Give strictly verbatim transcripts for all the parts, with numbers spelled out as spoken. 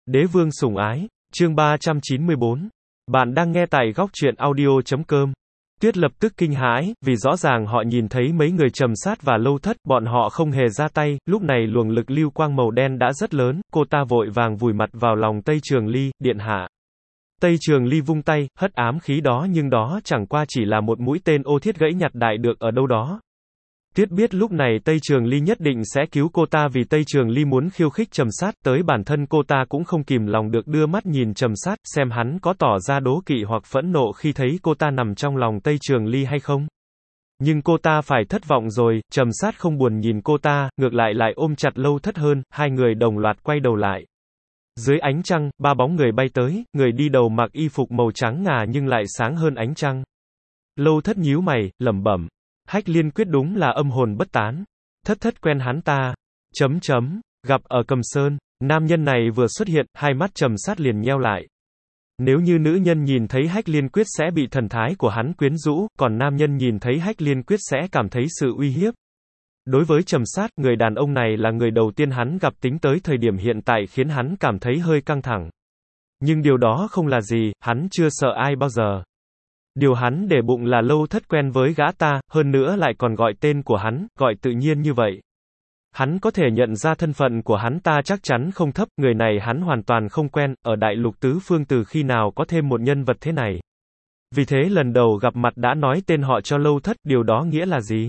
Đế vương sủng ái, chương ba trăm chín mươi bốn. Bạn đang nghe tại góc truyện audio chấm com. Tuyết lập tức kinh hãi, vì rõ ràng họ nhìn thấy mấy người Trầm Sát và Lâu Thất, bọn họ không hề ra tay, lúc này luồng lực lưu quang màu đen đã rất lớn, cô ta vội vàng vùi mặt vào lòng Tây Trường Ly, điện hạ. Tây Trường Ly vung tay, hất ám khí đó nhưng đó chẳng qua chỉ là một mũi tên ô thiết gãy nhặt đại được ở đâu đó. Tuyết biết lúc này Tây Trường Ly nhất định sẽ cứu cô ta vì Tây Trường Ly muốn khiêu khích Trầm Sát, tới bản thân cô ta cũng không kìm lòng được đưa mắt nhìn Trầm Sát, xem hắn có tỏ ra đố kỵ hoặc phẫn nộ khi thấy cô ta nằm trong lòng Tây Trường Ly hay không. Nhưng cô ta phải thất vọng rồi, Trầm Sát không buồn nhìn cô ta, ngược lại lại ôm chặt Lâu Thất hơn, hai người đồng loạt quay đầu lại. Dưới ánh trăng, ba bóng người bay tới, người đi đầu mặc y phục màu trắng ngà nhưng lại sáng hơn ánh trăng. Lâu Thất nhíu mày, lẩm bẩm. Hách Liên Quyết đúng là âm hồn bất tán. Thất thất quen hắn ta. Chấm chấm. Gặp ở Cầm Sơn. Nam nhân này vừa xuất hiện, hai mắt Trầm Sát liền nheo lại. Nếu như nữ nhân nhìn thấy Hách Liên Quyết sẽ bị thần thái của hắn quyến rũ, còn nam nhân nhìn thấy Hách Liên Quyết sẽ cảm thấy sự uy hiếp. Đối với Trầm Sát, người đàn ông này là người đầu tiên hắn gặp, tính tới thời điểm hiện tại khiến hắn cảm thấy hơi căng thẳng. Nhưng điều đó không là gì, hắn chưa sợ ai bao giờ. Điều hắn để bụng là Lâu Thất quen với gã ta, hơn nữa lại còn gọi tên của hắn, gọi tự nhiên như vậy. Hắn có thể nhận ra thân phận của hắn ta chắc chắn không thấp, người này hắn hoàn toàn không quen, ở đại lục tứ phương từ khi nào có thêm một nhân vật thế này. Vì thế lần đầu gặp mặt đã nói tên họ cho Lâu Thất, điều đó nghĩa là gì?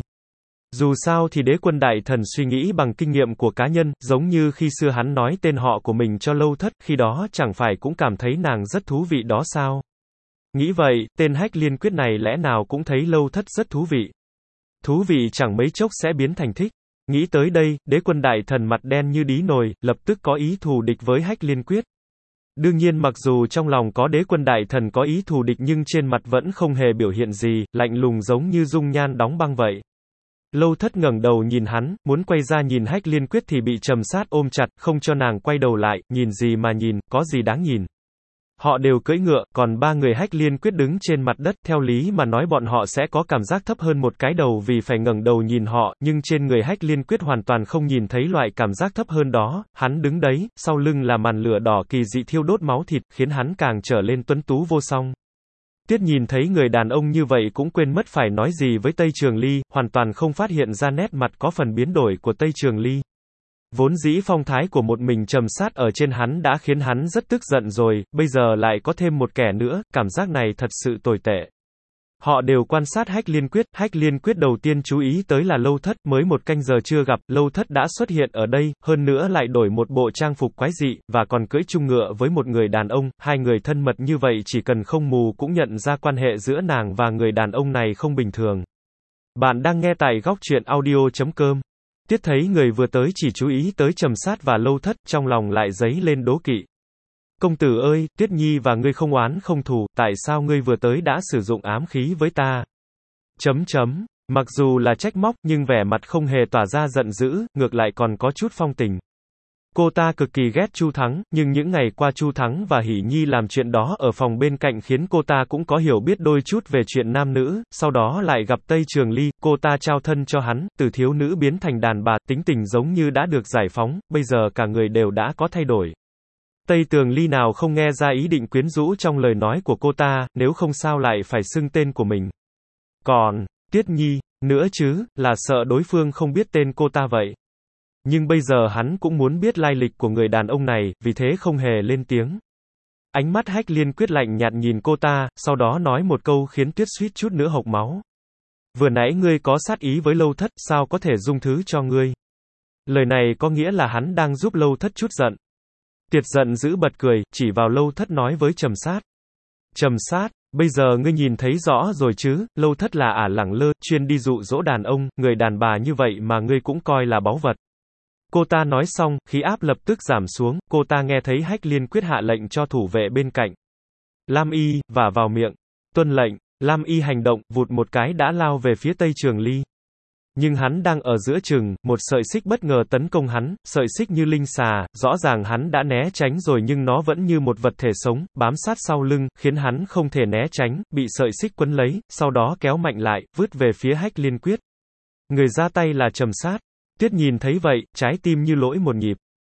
Dù sao thì Đế Quân Đại Thần suy nghĩ bằng kinh nghiệm của cá nhân, giống như khi xưa hắn nói tên họ của mình cho Lâu Thất, khi đó chẳng phải cũng cảm thấy nàng rất thú vị đó sao? Nghĩ vậy, tên Hách Liên Quyết này lẽ nào cũng thấy Lâu Thất rất thú vị. Thú vị chẳng mấy chốc sẽ biến thành thích. Nghĩ tới đây, Đế Quân Đại Thần mặt đen như đí nồi, lập tức có ý thù địch với Hách Liên Quyết. Đương nhiên mặc dù trong lòng có Đế Quân Đại Thần có ý thù địch nhưng trên mặt vẫn không hề biểu hiện gì, lạnh lùng giống như dung nhan đóng băng vậy. Lâu Thất ngẩng đầu nhìn hắn, muốn quay ra nhìn Hách Liên Quyết thì bị Trầm Sát ôm chặt, không cho nàng quay đầu lại, nhìn gì mà nhìn, có gì đáng nhìn. Họ đều cưỡi ngựa, còn ba người Hách Liên Quyết đứng trên mặt đất, theo lý mà nói bọn họ sẽ có cảm giác thấp hơn một cái đầu vì phải ngẩng đầu nhìn họ, nhưng trên người Hách Liên Quyết hoàn toàn không nhìn thấy loại cảm giác thấp hơn đó, hắn đứng đấy, sau lưng là màn lửa đỏ kỳ dị thiêu đốt máu thịt, khiến hắn càng trở lên tuấn tú vô song. Tuyết nhìn thấy người đàn ông như vậy cũng quên mất phải nói gì với Tây Trường Ly, hoàn toàn không phát hiện ra nét mặt có phần biến đổi của Tây Trường Ly. Vốn dĩ phong thái của một mình Trầm Sát ở trên hắn đã khiến hắn rất tức giận rồi, bây giờ lại có thêm một kẻ nữa, cảm giác này thật sự tồi tệ. Họ đều quan sát Hách Liên Quyết, Hách Liên Quyết đầu tiên chú ý tới là Lâu Thất, mới một canh giờ chưa gặp, Lâu Thất đã xuất hiện ở đây, hơn nữa lại đổi một bộ trang phục quái dị, và còn cưỡi chung ngựa với một người đàn ông, hai người thân mật như vậy chỉ cần không mù cũng nhận ra quan hệ giữa nàng và người đàn ông này không bình thường. Bạn đang nghe tại góc truyện audio chấm com. Tuyết thấy người vừa tới chỉ chú ý tới Trầm Sát và Lâu Thất, trong lòng lại dấy lên đố kỵ. Công tử ơi, Tuyết Nhi và ngươi không oán không thù, tại sao ngươi vừa tới đã sử dụng ám khí với ta? Chấm chấm, mặc dù là trách móc nhưng vẻ mặt không hề tỏa ra giận dữ, ngược lại còn có chút phong tình. Cô ta cực kỳ ghét Chu Thắng, nhưng những ngày qua Chu Thắng và Hỷ Nhi làm chuyện đó ở phòng bên cạnh khiến cô ta cũng có hiểu biết đôi chút về chuyện nam nữ, sau đó lại gặp Tây Trường Ly, cô ta trao thân cho hắn, từ thiếu nữ biến thành đàn bà, tính tình giống như đã được giải phóng, bây giờ cả người đều đã có thay đổi. Tây Tường Ly nào không nghe ra ý định quyến rũ trong lời nói của cô ta, nếu không sao lại phải xưng tên của mình. Còn, Tuyết Nhi, nữa chứ, là sợ đối phương không biết tên cô ta vậy. Nhưng bây giờ hắn cũng muốn biết lai lịch của người đàn ông này, vì thế không hề lên tiếng. Ánh mắt Hách Liên Quyết lạnh nhạt nhìn cô ta, sau đó nói một câu khiến Tuyết suýt chút nữa hộc máu. Vừa nãy ngươi có sát ý với Lâu Thất, sao có thể dung thứ cho ngươi? Lời này có nghĩa là hắn đang giúp Lâu Thất chút giận. Tiệt giận dữ bật cười, chỉ vào Lâu Thất nói với Trầm Sát. Trầm Sát, bây giờ ngươi nhìn thấy rõ rồi chứ, Lâu Thất là ả lẳng lơ, chuyên đi dụ dỗ đàn ông, người đàn bà như vậy mà ngươi cũng coi là báu vật. Cô ta nói xong, khí áp lập tức giảm xuống, cô ta nghe thấy Hách Liên Quyết hạ lệnh cho thủ vệ bên cạnh. Lam Y, vả vào miệng. Tuân lệnh, Lam Y hành động, vụt một cái đã lao về phía Tây Trường Ly. Nhưng hắn đang ở giữa chừng, một sợi xích bất ngờ tấn công hắn, sợi xích như linh xà, rõ ràng hắn đã né tránh rồi nhưng nó vẫn như một vật thể sống, bám sát sau lưng, khiến hắn không thể né tránh, bị sợi xích quấn lấy, sau đó kéo mạnh lại, vứt về phía Hách Liên Quyết. Người ra tay là Trầm Sát. Tuyết nhìn thấy vậy, trái tim như lỗi một nhịp.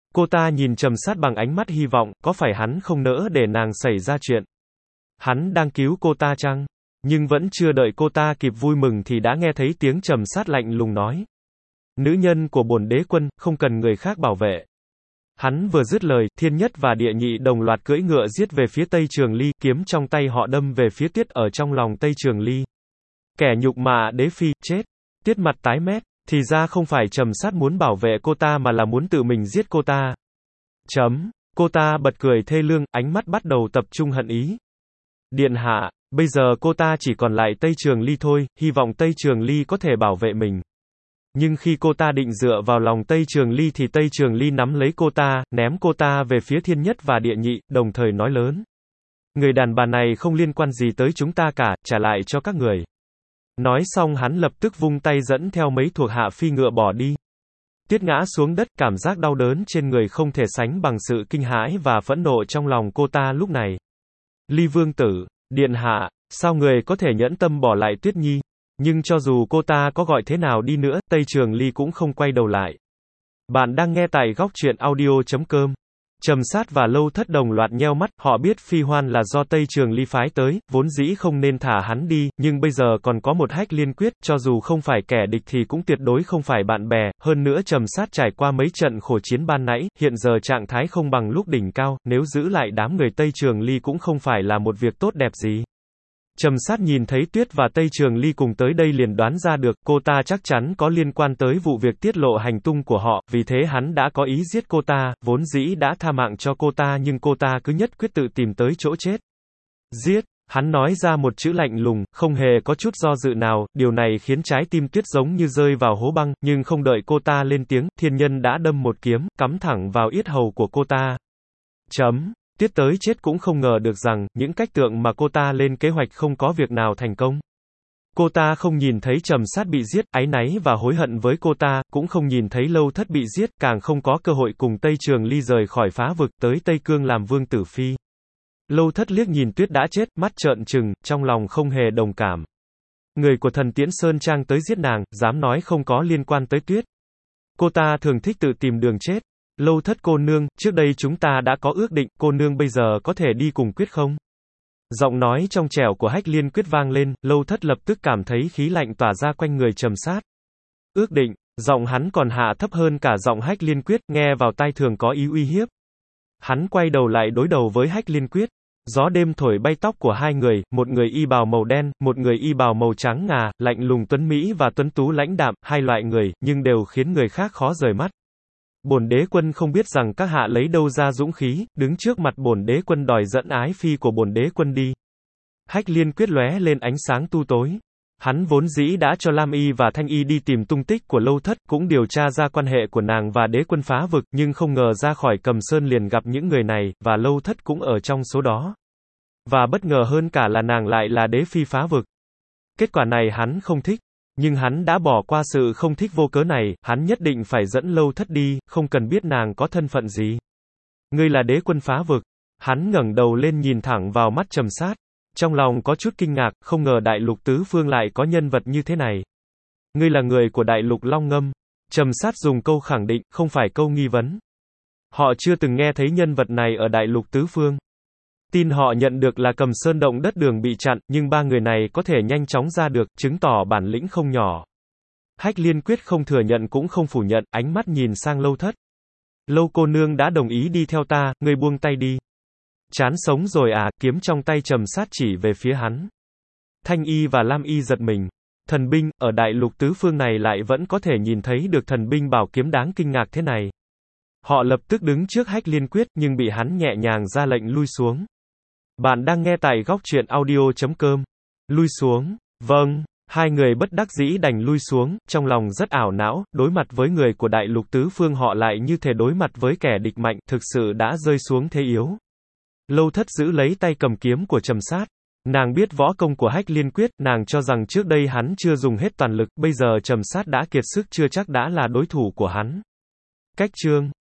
Cô ta nhìn Trầm Sát bằng ánh mắt hy vọng, có phải hắn không nỡ để nàng xảy ra chuyện? Hắn đang cứu cô ta chăng? Nhưng vẫn chưa đợi cô ta kịp vui mừng thì đã nghe thấy tiếng Trầm Sát lạnh lùng nói. Nữ nhân của bổn đế quân, không cần người khác bảo vệ. Hắn vừa dứt lời, Thiên Nhất và Địa Nhị đồng loạt cưỡi ngựa giết về phía Tây Trường Ly, kiếm trong tay họ đâm về phía Tuyết ở trong lòng Tây Trường Ly. Kẻ nhục mạ đế phi, chết. Tuyết mặt tái mét, thì ra không phải Trầm Sát muốn bảo vệ cô ta mà là muốn tự mình giết cô ta. Chấm. Cô ta bật cười thê lương, ánh mắt bắt đầu tập trung hận ý. Điện hạ, bây giờ cô ta chỉ còn lại Tây Trường Ly thôi, hy vọng Tây Trường Ly có thể bảo vệ mình. Nhưng khi cô ta định dựa vào lòng Tây Trường Ly thì Tây Trường Ly nắm lấy cô ta, ném cô ta về phía Thiên Nhất và Địa Nhị, đồng thời nói lớn. Người đàn bà này không liên quan gì tới chúng ta cả, trả lại cho các người. Nói xong hắn lập tức vung tay dẫn theo mấy thuộc hạ phi ngựa bỏ đi. Tuyết ngã xuống đất, cảm giác đau đớn trên người không thể sánh bằng sự kinh hãi và phẫn nộ trong lòng cô ta lúc này. Ly vương tử, điện hạ, sao người có thể nhẫn tâm bỏ lại Tuyết Nhi? Nhưng cho dù cô ta có gọi thế nào đi nữa, Tây Trường Ly cũng không quay đầu lại. Bạn đang nghe tại góc truyện audio chấm com. Trầm Sát và Lâu Thất đồng loạt nheo mắt, họ biết Phi Hoan là do Tây Trường Ly phái tới, vốn dĩ không nên thả hắn đi, nhưng bây giờ còn có một Hách Liên Quyết, cho dù không phải kẻ địch thì cũng tuyệt đối không phải bạn bè, hơn nữa Trầm Sát trải qua mấy trận khổ chiến ban nãy, hiện giờ trạng thái không bằng lúc đỉnh cao, nếu giữ lại đám người Tây Trường Ly cũng không phải là một việc tốt đẹp gì. Trầm Sát nhìn thấy Tuyết và Tây Trường Ly cùng tới đây liền đoán ra được, cô ta chắc chắn có liên quan tới vụ việc tiết lộ hành tung của họ, vì thế hắn đã có ý giết cô ta, vốn dĩ đã tha mạng cho cô ta nhưng cô ta cứ nhất quyết tự tìm tới chỗ chết. Giết, hắn nói ra một chữ lạnh lùng, không hề có chút do dự nào, điều này khiến trái tim Tuyết giống như rơi vào hố băng, nhưng không đợi cô ta lên tiếng, thiên nhân đã đâm một kiếm, cắm thẳng vào yết hầu của cô ta. Chấm. Tuyết tới chết cũng không ngờ được rằng, những cách tượng mà cô ta lên kế hoạch không có việc nào thành công. Cô ta không nhìn thấy Trầm Sát bị giết, áy náy và hối hận với cô ta, cũng không nhìn thấy Lâu Thất bị giết, càng không có cơ hội cùng Tây Trường Ly rời khỏi phá vực tới Tây Cương làm vương tử phi. Lâu Thất liếc nhìn Tuyết đã chết, mắt trợn trừng, trong lòng không hề đồng cảm. Người của thần Tiễn Sơn Trang tới giết nàng, dám nói không có liên quan tới Tuyết. Cô ta thường thích tự tìm đường chết. Lâu Thất cô nương, trước đây chúng ta đã có ước định, cô nương bây giờ có thể đi cùng Quyết không? Giọng nói trong trẻo của Hách Liên Quyết vang lên, Lâu Thất lập tức cảm thấy khí lạnh tỏa ra quanh người Trầm Sát. Ước định, giọng hắn còn hạ thấp hơn cả giọng Hách Liên Quyết, nghe vào tai thường có ý uy hiếp. Hắn quay đầu lại đối đầu với Hách Liên Quyết. Gió đêm thổi bay tóc của hai người, một người y bào màu đen, một người y bào màu trắng ngà, lạnh lùng tuấn mỹ và tuấn tú lãnh đạm, hai loại người, nhưng đều khiến người khác khó rời mắt. Bổn đế quân không biết rằng các hạ lấy đâu ra dũng khí, đứng trước mặt bổn đế quân đòi dẫn ái phi của bổn đế quân đi. Hách Liên Quyết lóe lên ánh sáng tu tối. Hắn vốn dĩ đã cho Lam Y và Thanh Y đi tìm tung tích của Lâu Thất, cũng điều tra ra quan hệ của nàng và đế quân phá vực, nhưng không ngờ ra khỏi Cầm Sơn liền gặp những người này, và Lâu Thất cũng ở trong số đó. Và bất ngờ hơn cả là nàng lại là đế phi phá vực. Kết quả này hắn không thích. Nhưng hắn đã bỏ qua sự không thích vô cớ này, hắn nhất định phải dẫn Lâu Thất đi, không cần biết nàng có thân phận gì. Ngươi là đế quân phá vực. Hắn ngẩng đầu lên nhìn thẳng vào mắt Trầm Sát. Trong lòng có chút kinh ngạc, không ngờ đại lục tứ phương lại có nhân vật như thế này. Ngươi là người của đại lục Long Ngâm. Trầm Sát dùng câu khẳng định, không phải câu nghi vấn. Họ chưa từng nghe thấy nhân vật này ở đại lục tứ phương. Tin họ nhận được là Cầm Sơn động đất đường bị chặn, nhưng ba người này có thể nhanh chóng ra được, chứng tỏ bản lĩnh không nhỏ. Hách Liên Quyết không thừa nhận cũng không phủ nhận, ánh mắt nhìn sang Lâu Thất. Lâu cô nương đã đồng ý đi theo ta, ngươi buông tay đi. Chán sống rồi à, kiếm trong tay Trầm Sát chỉ về phía hắn. Thanh Y và Lam Y giật mình. Thần binh, ở đại lục tứ phương này lại vẫn có thể nhìn thấy được thần binh bảo kiếm đáng kinh ngạc thế này. Họ lập tức đứng trước Hách Liên Quyết, nhưng bị hắn nhẹ nhàng ra lệnh lui xuống. Bạn đang nghe tại góc truyện audio chấm com. Lui xuống. Vâng. Hai người bất đắc dĩ đành lui xuống, trong lòng rất ảo não, đối mặt với người của đại lục tứ phương họ lại như thể đối mặt với kẻ địch mạnh, thực sự đã rơi xuống thế yếu. Lâu Thất giữ lấy tay cầm kiếm của Trầm Sát. Nàng biết võ công của Hách Liên Quyết, nàng cho rằng trước đây hắn chưa dùng hết toàn lực, bây giờ Trầm Sát đã kiệt sức chưa chắc đã là đối thủ của hắn. Cách chương